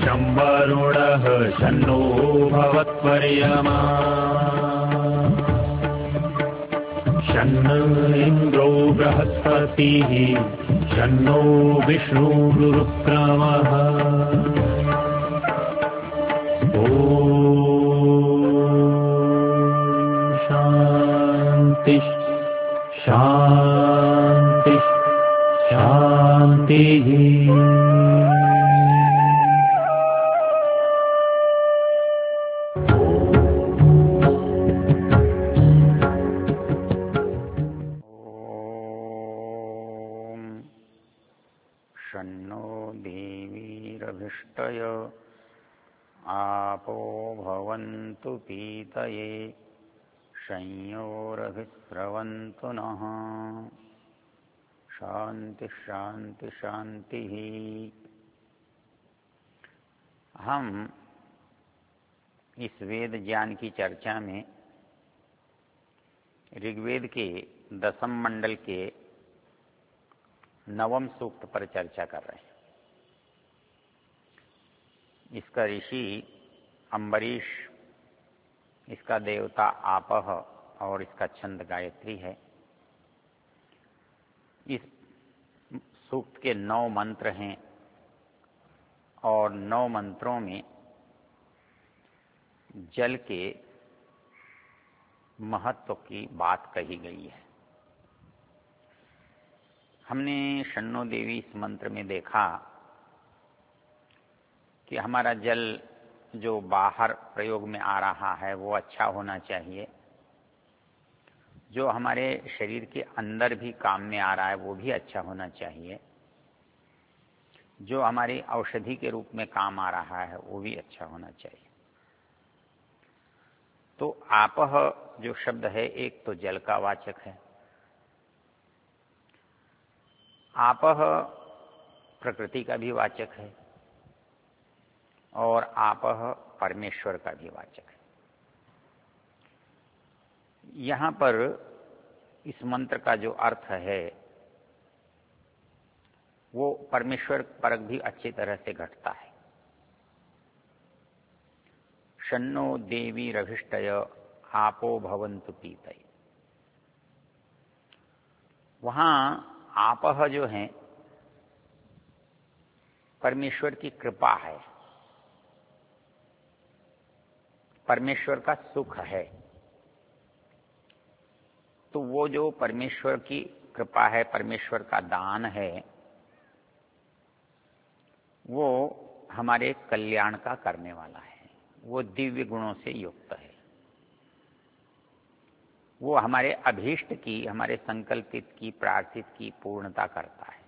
शं वरुणः शन्नो भवत्वर्यमा शन्न इन्द्रो बृहस्पतिः शन्नो विष्णुरुक्रमः ॐ शान्ति शान्ति शान्तिः। शन्नो देवीरभिष्टय आपो भवन्तु पीतये संयोरभिस्रवन्तु नः शांति शांति शांति। हम इस वेद ज्ञान की चर्चा में ऋग्वेद के 10वें मंडल के 9वें सूक्त पर चर्चा कर रहे हैं। इसका ऋषि अम्बरीश, इसका देवता आपह और इसका छंद गायत्री है। इस सूक्त के 9 मंत्र हैं और 9 मंत्रों में जल के महत्व की बात कही गई है। हमने शन्नो देवी इस मंत्र में देखा कि हमारा जल जो बाहर प्रयोग में आ रहा है वो अच्छा होना चाहिए, जो हमारे शरीर के अंदर भी काम में आ रहा है वो भी अच्छा होना चाहिए, जो हमारी औषधि के रूप में काम आ रहा है वो भी अच्छा होना चाहिए। तो आपह जो शब्द है एक तो जल का वाचक है। आपह प्रकृति का भी वाचक है और आपह परमेश्वर का भी वाचक है। यहां पर इस मंत्र का जो अर्थ है वो परमेश्वर परक भी अच्छी तरह से घटता है। शन्नो देवी रभिष्टय आपो भवन्तु पीतये। वहां आपह जो है परमेश्वर की कृपा है, परमेश्वर का सुख है। तो वो जो परमेश्वर की कृपा है, परमेश्वर का दान है, वो हमारे कल्याण का करने वाला है। वो दिव्य गुणों से युक्त है। वो हमारे अभीष्ट की, हमारे संकल्पित की, प्रार्थित की पूर्णता करता है।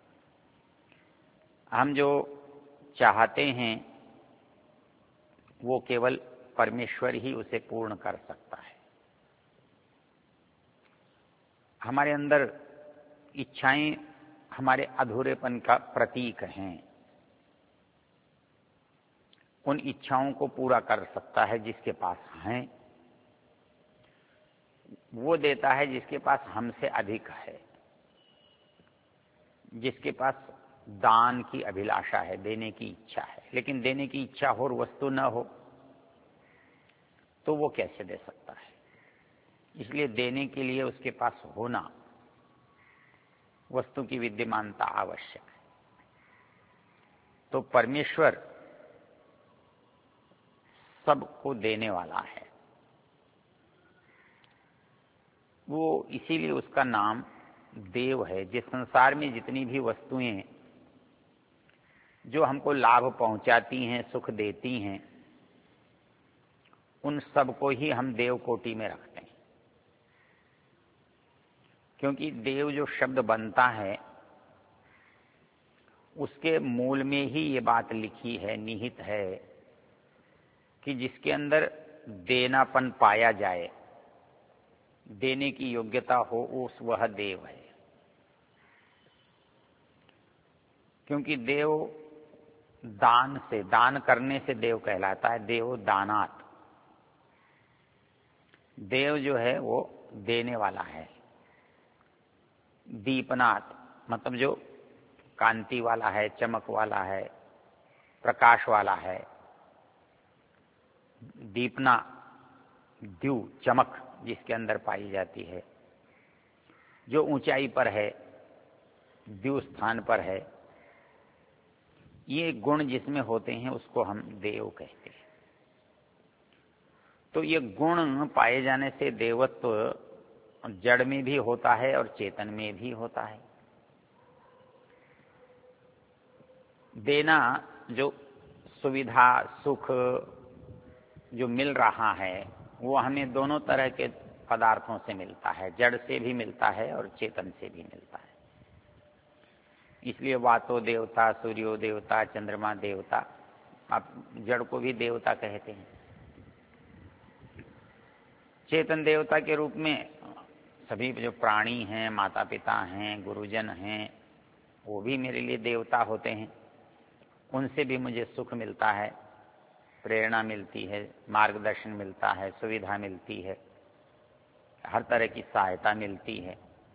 हम जो चाहते हैं वो केवल परमेश्वर ही उसे पूर्ण कर सकता है। हमारे अंदर इच्छाएं हमारे अधूरेपन का प्रतीक हैं। उन इच्छाओं को पूरा कर सकता है जिसके पास हैं। वो देता है जिसके पास हमसे अधिक है, जिसके पास दान की अभिलाषा है, देने की इच्छा है। लेकिन देने की इच्छा हो और वस्तु न हो तो वो कैसे दे सकता है? इसलिए देने के लिए उसके पास होना, वस्तु की विद्यमानता आवश्यक है। तो परमेश्वर सबको देने वाला है। वो इसीलिए उसका नाम देव है। जिस संसार में जितनी भी वस्तुएं जो हमको लाभ पहुंचाती हैं, सुख देती हैं, उन सबको ही हम देव कोटि में रखते हैं। क्योंकि देव जो शब्द बनता है उसके मूल में ही ये बात लिखी है, निहित है कि जिसके अंदर देनापन पाया जाए, देने की योग्यता हो, उस वह देव है। क्योंकि देव दान से, दान करने से देव कहलाता है। देव दानात, देव जो है वो देने वाला है। दीपनाथ मतलब जो कांति वाला है, चमक वाला है, प्रकाश वाला है, दीपना, द्यू, चमक जिसके अंदर पाई जाती है, जो ऊंचाई पर है, द्यू स्थान पर है, ये गुण जिसमें होते हैं उसको हम देव कहते हैं। तो ये गुण पाए जाने से देवत्व जड़ में भी होता है और चेतन में भी होता है। देना, जो सुविधा सुख जो मिल रहा है वो हमें दोनों तरह के पदार्थों से मिलता है, जड़ से भी मिलता है और चेतन से भी मिलता है। इसलिए वातो देवता, सूर्यो देवता, चंद्रमा देवता, आप जड़ को भी देवता कहते हैं। चेतन देवता के रूप में सभी जो प्राणी हैं, माता पिता हैं, गुरुजन हैं, वो भी मेरे लिए देवता होते हैं। उनसे भी मुझे सुख मिलता है, प्रेरणा मिलती है, मार्गदर्शन मिलता है, सुविधा मिलती है, हर तरह की सहायता मिलती है।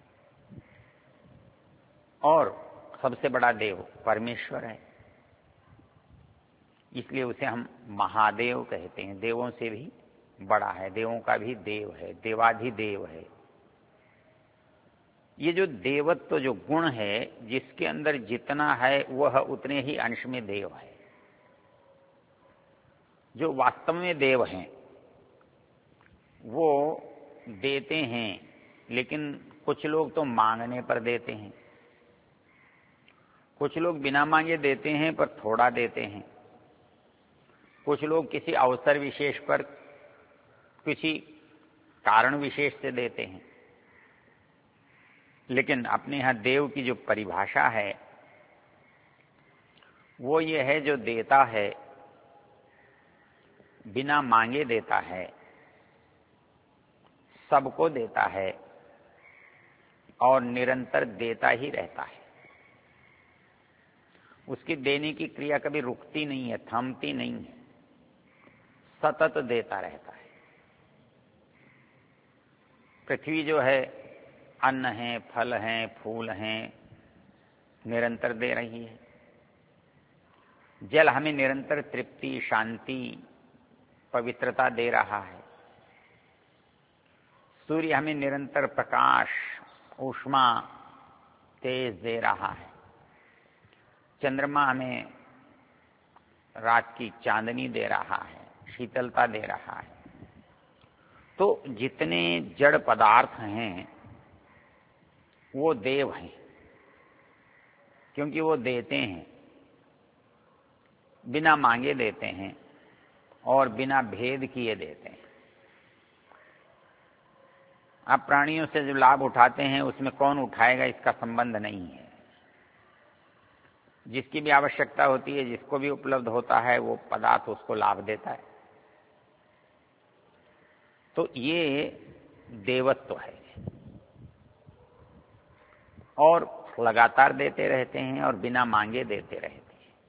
और सबसे बड़ा देव परमेश्वर है, इसलिए उसे हम महादेव कहते हैं। देवों से भी बड़ा है, देवों का भी देव है, देवाधिदेव है। ये जो देवत्व जो गुण है, जिसके अंदर जितना है वह उतने ही अंश में देव है। जो वास्तव में देव हैं वो देते हैं, लेकिन कुछ लोग तो मांगने पर देते हैं, कुछ लोग बिना मांगे देते हैं पर थोड़ा देते हैं, कुछ लोग किसी अवसर विशेष पर किसी कारण विशेष से देते हैं। लेकिन अपने यहां देव की जो परिभाषा है वो ये है, जो देता है बिना मांगे देता है, सबको देता है और निरंतर देता ही रहता है। उसकी देने की क्रिया कभी रुकती नहीं है, थमती नहीं है, सतत देता रहता है। पृथ्वी जो है, अन्न है, फल हैं, फूल हैं, निरंतर दे रही है। जल हमें निरंतर तृप्ति, शांति, पवित्रता दे रहा है। सूर्य हमें निरंतर प्रकाश, ऊष्मा, तेज दे रहा है। चंद्रमा हमें रात की चांदनी दे रहा है, शीतलता दे रहा है। तो जितने जड़ पदार्थ हैं वो देव हैं, क्योंकि वो देते हैं, बिना मांगे देते हैं और बिना भेद किए देते हैं। आप प्राणियों से जो लाभ उठाते हैं उसमें कौन उठाएगा इसका संबंध नहीं है। जिसकी भी आवश्यकता होती है, जिसको भी उपलब्ध होता है, वो पदार्थ उसको लाभ देता है। तो ये देवत्व है और लगातार देते रहते हैं और बिना मांगे देते रहते हैं।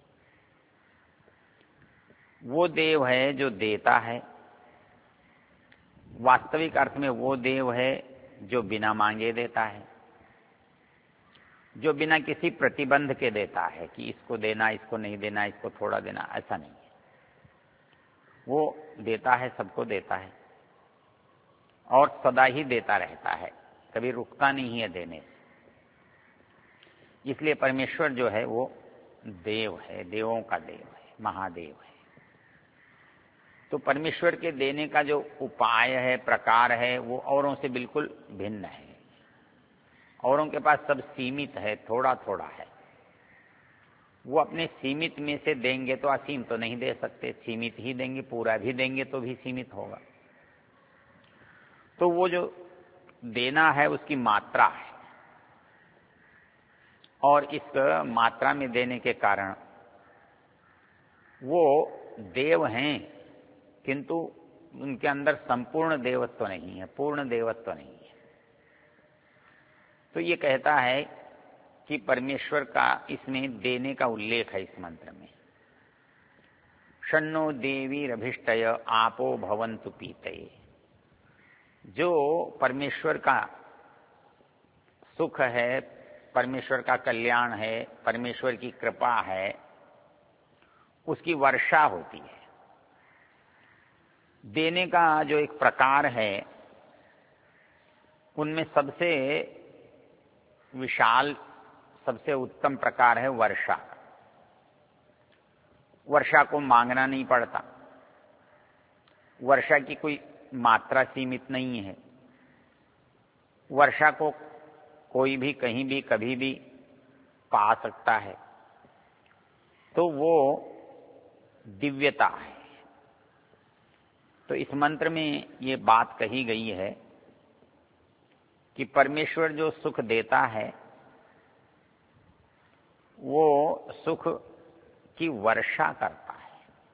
वो देव है जो देता है, वास्तविक अर्थ में वो देव है जो बिना मांगे देता है, जो बिना किसी प्रतिबंध के देता है कि इसको देना, इसको नहीं देना, इसको थोड़ा देना, ऐसा नहीं है। वो देता है, सबको देता है और सदा ही देता रहता है, कभी रुकता नहीं है देने से। इसलिए परमेश्वर जो है वो देव है, देवों का देव है, महादेव है। तो परमेश्वर के देने का जो उपाय है, प्रकार है, वो औरों से बिल्कुल भिन्न है। औरों के पास सब सीमित है, थोड़ा थोड़ा है। वो अपने सीमित में से देंगे तो असीम तो नहीं दे सकते, सीमित ही देंगे, पूरा भी देंगे तो भी सीमित होगा। तो वो जो देना है उसकी मात्रा है, और इस मात्रा में देने के कारण वो देव हैं, किंतु उनके अंदर संपूर्ण देवत्व नहीं है, पूर्ण देवत्व नहीं है। तो ये कहता है कि परमेश्वर का इसमें देने का उल्लेख है इस मंत्र में। शन्नो देवीरभिष्टय आपो भवन्तु पीतये। जो परमेश्वर का सुख है, परमेश्वर का कल्याण है, परमेश्वर की कृपा है, उसकी वर्षा होती है। देने का जो एक प्रकार है, उनमें सबसे विशाल, सबसे उत्तम प्रकार है वर्षा। वर्षा को मांगना नहीं पड़ता, वर्षा की कोई मात्रा सीमित नहीं है, वर्षा को कोई भी कहीं भी कभी भी पा सकता है। तो वो दिव्यता है। तो इस मंत्र में ये बात कही गई है कि परमेश्वर जो सुख देता है वो सुख की वर्षा करता है,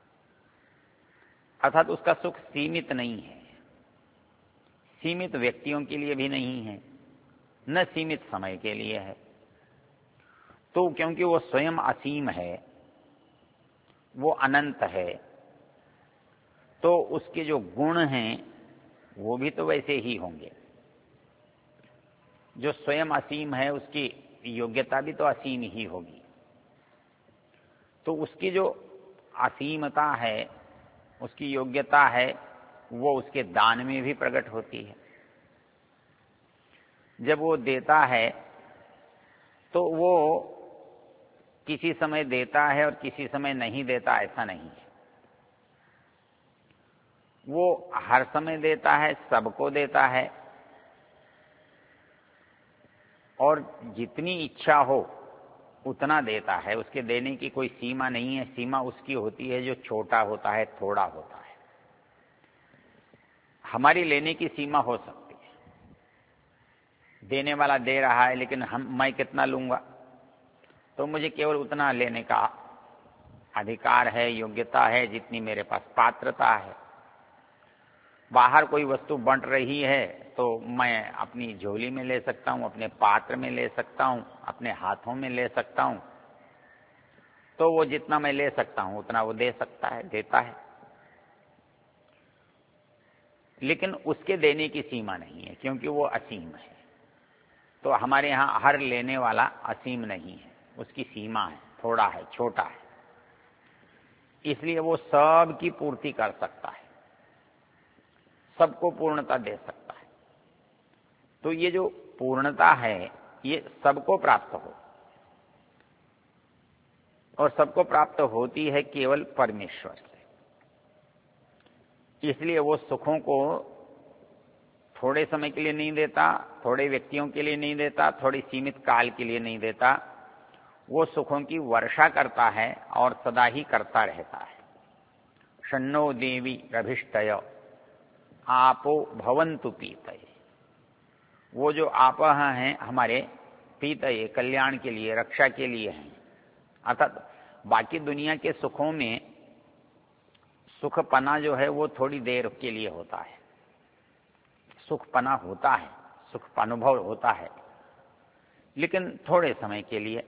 अर्थात उसका सुख सीमित नहीं है, सीमित व्यक्तियों के लिए भी नहीं है, न सीमित समय के लिए है। तो क्योंकि वो स्वयं असीम है, वो अनंत है, तो उसके जो गुण हैं वो भी तो वैसे ही होंगे। जो स्वयं असीम है उसकी योग्यता भी तो असीम ही होगी। तो उसकी जो असीमता है, उसकी योग्यता है, वो उसके दान में भी प्रकट होती है। जब वो देता है तो वो किसी समय देता है और किसी समय नहीं देता, ऐसा नहीं है। वो हर समय देता है, सबको देता है, और जितनी इच्छा हो उतना देता है। उसके देने की कोई सीमा नहीं है। सीमा उसकी होती है जो छोटा होता है, थोड़ा होता है। हमारी लेने की सीमा हो सकती है, देने वाला दे रहा है लेकिन मैं कितना लूंगा, तो मुझे केवल उतना लेने का अधिकार है, योग्यता है जितनी मेरे पास पात्रता है। बाहर कोई वस्तु बंट रही है तो मैं अपनी झोली में ले सकता हूं, अपने पात्र में ले सकता हूं, अपने हाथों में ले सकता हूं। तो वो जितना मैं ले सकता हूं उतना वो दे सकता है, देता है। लेकिन उसके देने की सीमा नहीं है, क्योंकि वो असीम है। तो हमारे यहां हर लेने वाला असीम नहीं है, उसकी सीमा है, थोड़ा है, छोटा है। इसलिए वो सब की पूर्ति कर सकता है, सबको पूर्णता दे सकता है। तो ये जो पूर्णता है ये सबको प्राप्त हो, और सबको प्राप्त होती है केवल परमेश्वर से। इसलिए वो सुखों को थोड़े समय के लिए नहीं देता, थोड़े व्यक्तियों के लिए नहीं देता, थोड़ी सीमित काल के लिए नहीं देता। वो सुखों की वर्षा करता है और सदा ही करता रहता है। शन्नो देवी रभिष्टय आपो भवन्तु पीतये। वो जो आप हैं हमारे पीतये, कल्याण के लिए, रक्षा के लिए हैं। अर्थात बाकी दुनिया के सुखों में सुखपना जो है वो थोड़ी देर के लिए होता है। सुखपना होता है, सुख अनुभव होता है, लेकिन थोड़े समय के लिए।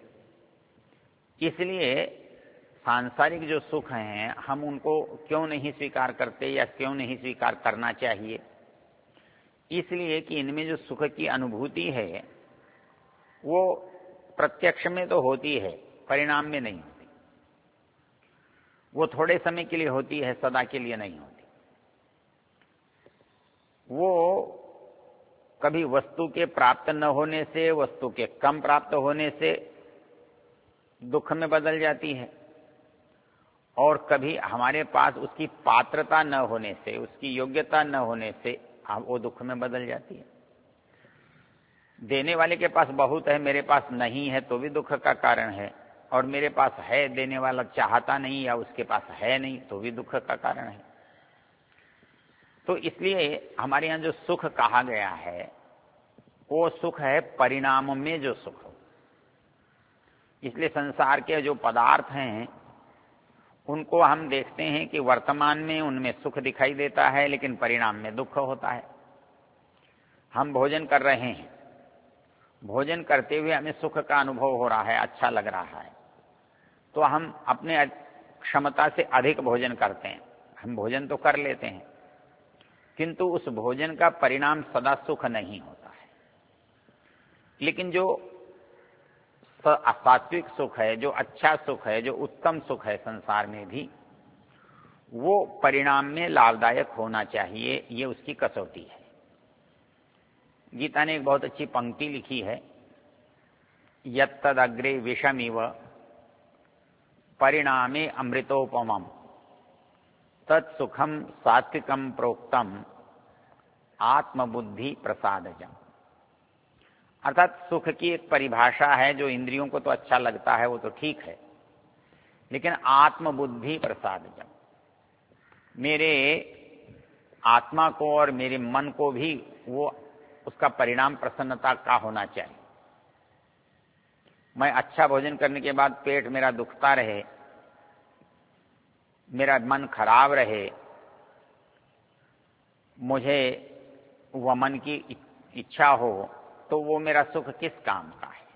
इसलिए सांसारिक जो सुख हैं हम उनको क्यों नहीं स्वीकार करते या क्यों नहीं स्वीकार करना चाहिए? इसलिए कि इनमें जो सुख की अनुभूति है वो प्रत्यक्ष में तो होती है, परिणाम में नहीं होती। वो थोड़े समय के लिए होती है, सदा के लिए नहीं होती। वो कभी वस्तु के प्राप्त न होने से, वस्तु के कम प्राप्त होने से दुख में बदल जाती है, और कभी हमारे पास उसकी पात्रता न होने से, उसकी योग्यता न होने से वो दुख में बदल जाती है। देने वाले के पास बहुत है, मेरे पास नहीं है, तो भी दुख का कारण है। और मेरे पास है, देने वाला चाहता नहीं या उसके पास है नहीं, तो भी दुख का कारण है। तो इसलिए हमारे यहां जो सुख कहा गया है वो सुख है परिणाम में जो सुख हो। इसलिए संसार के जो पदार्थ हैं उनको हम देखते हैं कि वर्तमान में उनमें सुख दिखाई देता है, लेकिन परिणाम में दुख होता है। हम भोजन कर रहे हैं, भोजन करते हुए हमें सुख का अनुभव हो रहा है, अच्छा लग रहा है, तो हम अपने क्षमता से अधिक भोजन करते हैं। हम भोजन तो कर लेते हैं, किंतु उस भोजन का परिणाम सदा सुख नहीं होता है। लेकिन जो सात्विक सुख है, जो अच्छा सुख है, जो उत्तम सुख है संसार में भी, वो परिणाम में लाभदायक होना चाहिए। ये उसकी कसौटी है। गीता ने एक बहुत अच्छी पंक्ति लिखी है, यत्तदग्रे विषमिव परिणामे अमृतोपमम् तत्सुखम सात्विकम प्रोक्तम आत्मबुद्धि प्रसादजम। अर्थात सुख की एक परिभाषा है, जो इंद्रियों को तो अच्छा लगता है वो तो ठीक है, लेकिन आत्मबुद्धि प्रसादजम, मेरे आत्मा को और मेरे मन को भी वो उसका परिणाम प्रसन्नता का होना चाहिए। मैं अच्छा भोजन करने के बाद पेट मेरा दुखता रहे, मेरा मन खराब रहे, मुझे वह मन की इच्छा हो, तो वो मेरा सुख किस काम का है।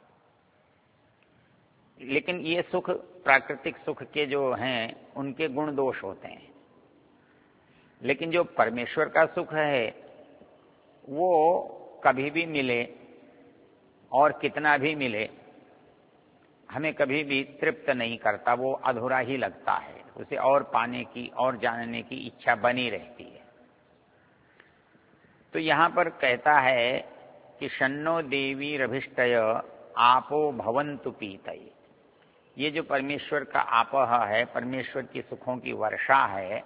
लेकिन ये सुख प्राकृतिक सुख के जो हैं उनके गुण दोष होते हैं, लेकिन जो परमेश्वर का सुख है वो कभी भी मिले और कितना भी मिले हमें कभी भी तृप्त नहीं करता, वो अधूरा ही लगता है, उसे और पाने की और जानने की इच्छा बनी रहती है। तो यहां पर कहता है कि शन्नो देवी रभिष्टय आपो भवन्तु पीतये। ये जो परमेश्वर का आपह है, परमेश्वर की सुखों की वर्षा है,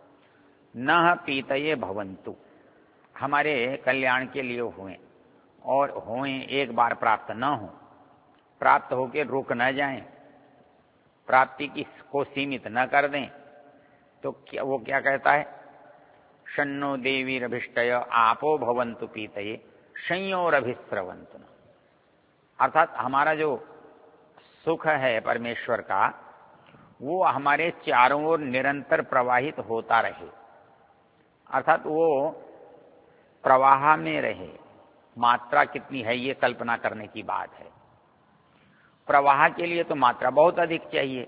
न पीतये भवन्तु, हमारे कल्याण के लिए हुए और होए एक बार प्राप्त न हो, प्राप्त होकर रुक न जाएं, प्राप्ति की को सीमित न कर दें। तो वो क्या कहता है, शन्नो देवी रभिष्टय आपो भवन्तु पीतये संयोरभिस्रवन्तु। अर्थात हमारा जो सुख है परमेश्वर का, वो हमारे चारों ओर निरंतर प्रवाहित होता रहे, अर्थात वो प्रवाह में रहे। मात्रा कितनी है ये कल्पना करने की बात है। प्रवाह के लिए तो मात्रा बहुत अधिक चाहिए।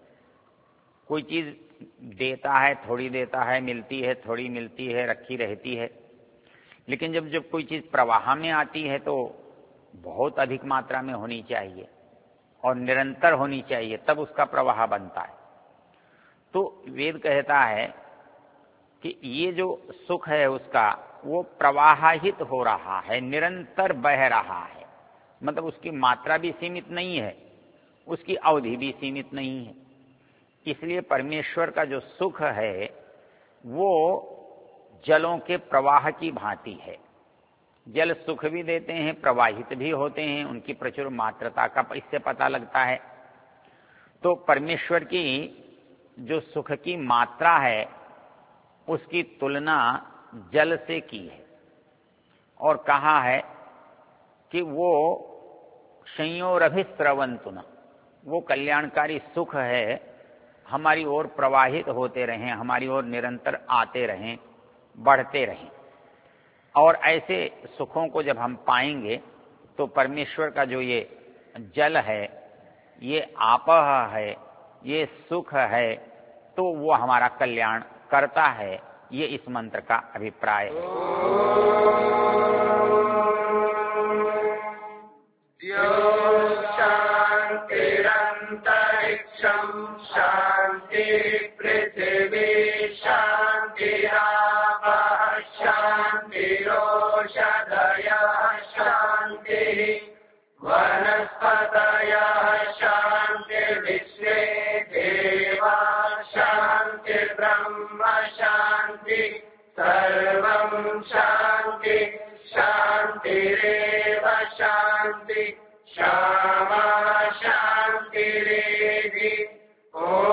कोई चीज देता है, थोड़ी देता है, मिलती है, थोड़ी मिलती है, रखी रहती है। लेकिन जब कोई चीज प्रवाह में आती है तो बहुत अधिक मात्रा में होनी चाहिए और निरंतर होनी चाहिए, तब उसका प्रवाह बनता है। तो वेद कहता है कि ये जो सुख है उसका वो प्रवाहित हो रहा है, निरंतर बह रहा है। मतलब उसकी मात्रा भी सीमित नहीं है, उसकी अवधि भी सीमित नहीं है। इसलिए परमेश्वर का जो सुख है वो जलों के प्रवाह की भांति है। जल सुख भी देते हैं, प्रवाहित भी होते हैं, उनकी प्रचुर मात्रता का इससे पता लगता है। तो परमेश्वर की जो सुख की मात्रा है उसकी तुलना जल से की है और कहा है कि वो संयोरभिस्रवन्तु, वो कल्याणकारी सुख है, हमारी ओर प्रवाहित होते रहें, हमारी ओर निरंतर आते रहें, बढ़ते रहें। और ऐसे सुखों को जब हम पाएंगे तो परमेश्वर का जो ये जल है, ये आपह है, ये सुख है, तो वो हमारा कल्याण करता है। ये इस मंत्र का अभिप्राय है। शांतिरंतरिक्षं शांति पृथिवी शांतिरापः शांतिरोषधयः शांतिः वनस्पतयः शांतिर्विश्वे देवाः शांतिर्ब्रह्म शांति सर्वं शांति शांतिरेव शांति क्षमा शांतिरेधि।